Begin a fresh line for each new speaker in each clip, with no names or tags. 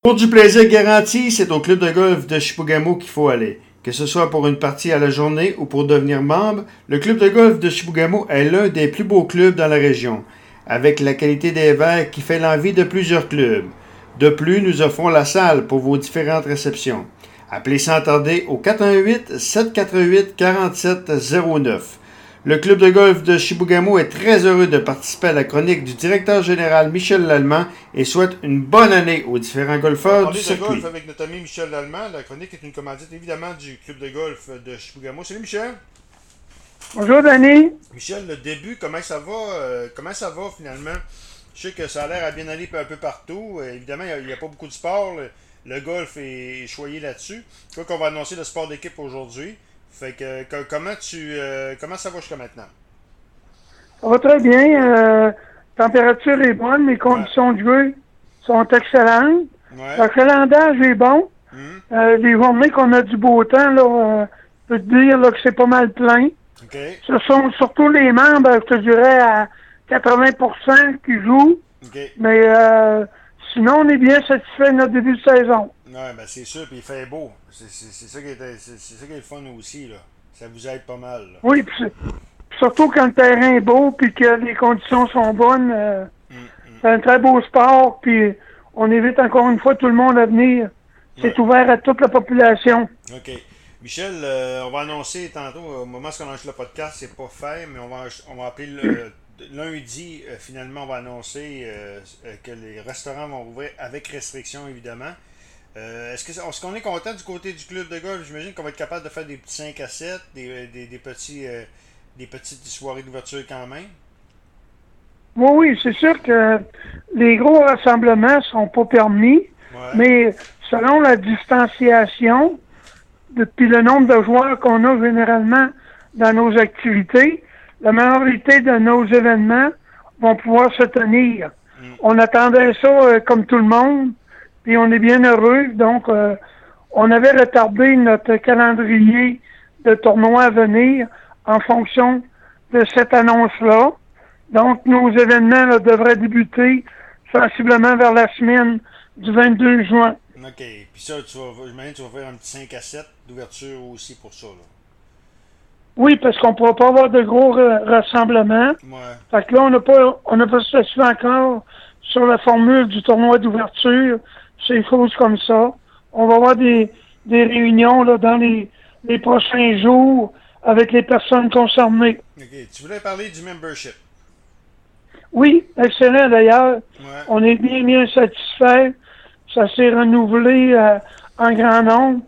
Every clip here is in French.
Pour du plaisir garanti, c'est au club de golf de Chibougamau qu'il faut aller. Que ce soit pour une partie à la journée ou pour devenir membre, le club de golf de Chibougamau est l'un des plus beaux clubs dans la région, avec la qualité des verres qui fait l'envie de plusieurs clubs. De plus, nous offrons la salle pour vos différentes réceptions. Appelez sans tarder au 418-748-4709. Le club de golf de Chibougamau est très heureux de participer à la chronique du directeur général Michel Lallemand et souhaite une bonne année aux différents golfeurs du circuit.
On va parler de golf avec notre ami Michel Lallemand. La chronique est une commandite évidemment du club de golf de Chibougamau. Salut Michel.
Bonjour Danny.
Michel, le début, comment ça va finalement? Je sais que ça a l'air à bien aller un peu partout. Évidemment, il n'y a pas beaucoup de sport. Le golf est choyé là-dessus. Je crois qu'on va annoncer le sport d'équipe aujourd'hui. Fait que comment ça va jusqu'à maintenant?
Ça va très bien. Température est bonne, les conditions de jeu sont excellentes.
Ouais.
Le calendaire est bon. Les journées qu'on a du beau temps, là, je peux te dire là, que c'est pas mal plein.
Okay.
Ce sont surtout les membres, je te dirais, à 80% qui jouent.
Okay.
Mais sinon, on est bien satisfait de notre début de saison.
Ouais, ben c'est sûr, puis il fait beau. C'est ça qui est le fun aussi, là. Ça vous aide pas mal, là.
Oui, puis surtout quand le terrain est beau puis que les conditions sont bonnes. C'est un très beau sport, puis on invite encore une fois tout le monde à venir. C'est ouvert à toute la population.
OK. Michel, on va annoncer tantôt, au moment où on lance le podcast, c'est pas fait, mais on va appeler lundi, finalement, on va annoncer que les restaurants vont ouvrir avec restriction, évidemment. Est-ce qu'on est content du côté du club de golf? J'imagine qu'on va être capable de faire des petits 5 à 7, des petites soirées d'ouverture quand même.
Oui, c'est sûr que les gros rassemblements sont pas permis, mais selon la distanciation, depuis le nombre de joueurs qu'on a généralement dans nos activités, la majorité de nos événements vont pouvoir se tenir. On attendait ça comme tout le monde. Puis on est bien heureux. Donc, on avait retardé notre calendrier de tournois à venir en fonction de cette annonce-là. Donc, nos événements là, devraient débuter sensiblement vers la semaine du 22 juin.
OK. Puis ça, j'imagine que tu vas faire un petit 5 à 7 d'ouverture aussi pour ça, là.
Oui, parce qu'on ne pourra pas avoir de gros rassemblements.
Ouais.
Fait que là, on n'a pas statué encore sur la formule du tournoi d'ouverture. C'est choses comme ça. On va avoir des réunions là, dans les prochains jours avec les personnes concernées.
OK. Tu voulais parler du membership.
Oui, excellent d'ailleurs.
Ouais.
On est bien satisfait. Ça s'est renouvelé en grand nombre.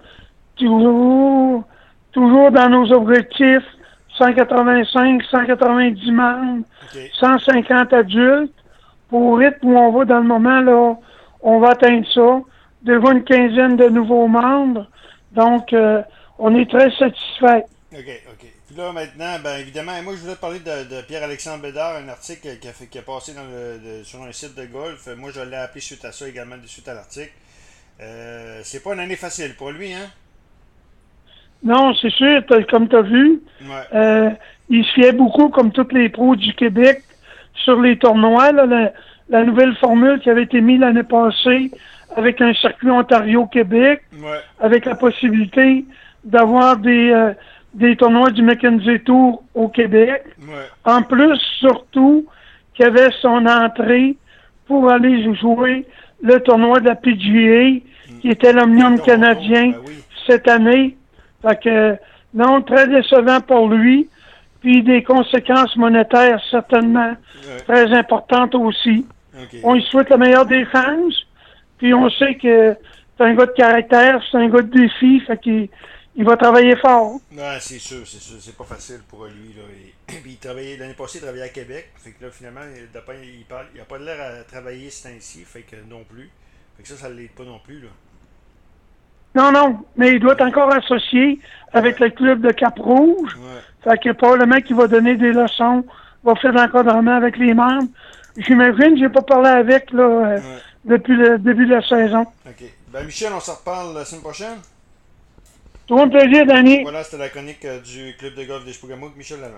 Toujours dans nos objectifs, 185, 190 membres, 150 adultes. Au rythme où on va dans le moment, là, on va atteindre ça. Déjà une quinzaine de nouveaux membres. Donc, on est très satisfait.
OK. Puis là, maintenant, ben évidemment, moi, je voulais te parler de Pierre-Alexandre Bédard, un article qui a passé sur un site de golf. Moi, je l'ai appelé suite à ça également, suite à l'article. C'est pas une année facile pour lui, hein?
Non, c'est sûr, comme tu as vu, il se fiait beaucoup, comme tous les pros du Québec, sur les tournois. Là, la nouvelle formule qui avait été mise l'année passée avec un circuit Ontario-Québec, avec la possibilité d'avoir des tournois du Mackenzie Tour au Québec. En plus, surtout, qu'il y avait son entrée pour aller jouer le tournoi de la PGA, qui était l'Omnium canadien cette année. Fait que, non, très décevant pour lui. Puis des conséquences monétaires certainement très importantes aussi. On lui souhaite la meilleure des chances. Puis on sait que c'est un gars de caractère, c'est un gars de défi. Fait qu'il va travailler fort.
Ouais, c'est sûr. C'est pas facile pour lui, là. Puis l'année passée, il travaillait à Québec. Fait que là, finalement, il n'a pas l'air à travailler ce temps-ci. Fait que non plus. Fait que ça ne l'aide pas non plus, là.
Non, mais il doit être encore associé avec le club de Cap-Rouge. Fait que probablement qu'il va donner des leçons, va faire de l'encadrement avec les membres. J'imagine, j'ai pas parlé avec là depuis le début de la saison.
OK. Ben Michel, on se reparle la semaine prochaine.
Tout le monde plaisir, Danny.
Voilà, c'était la chronique du club de golf de Chibougamau avec Michel Lallemand.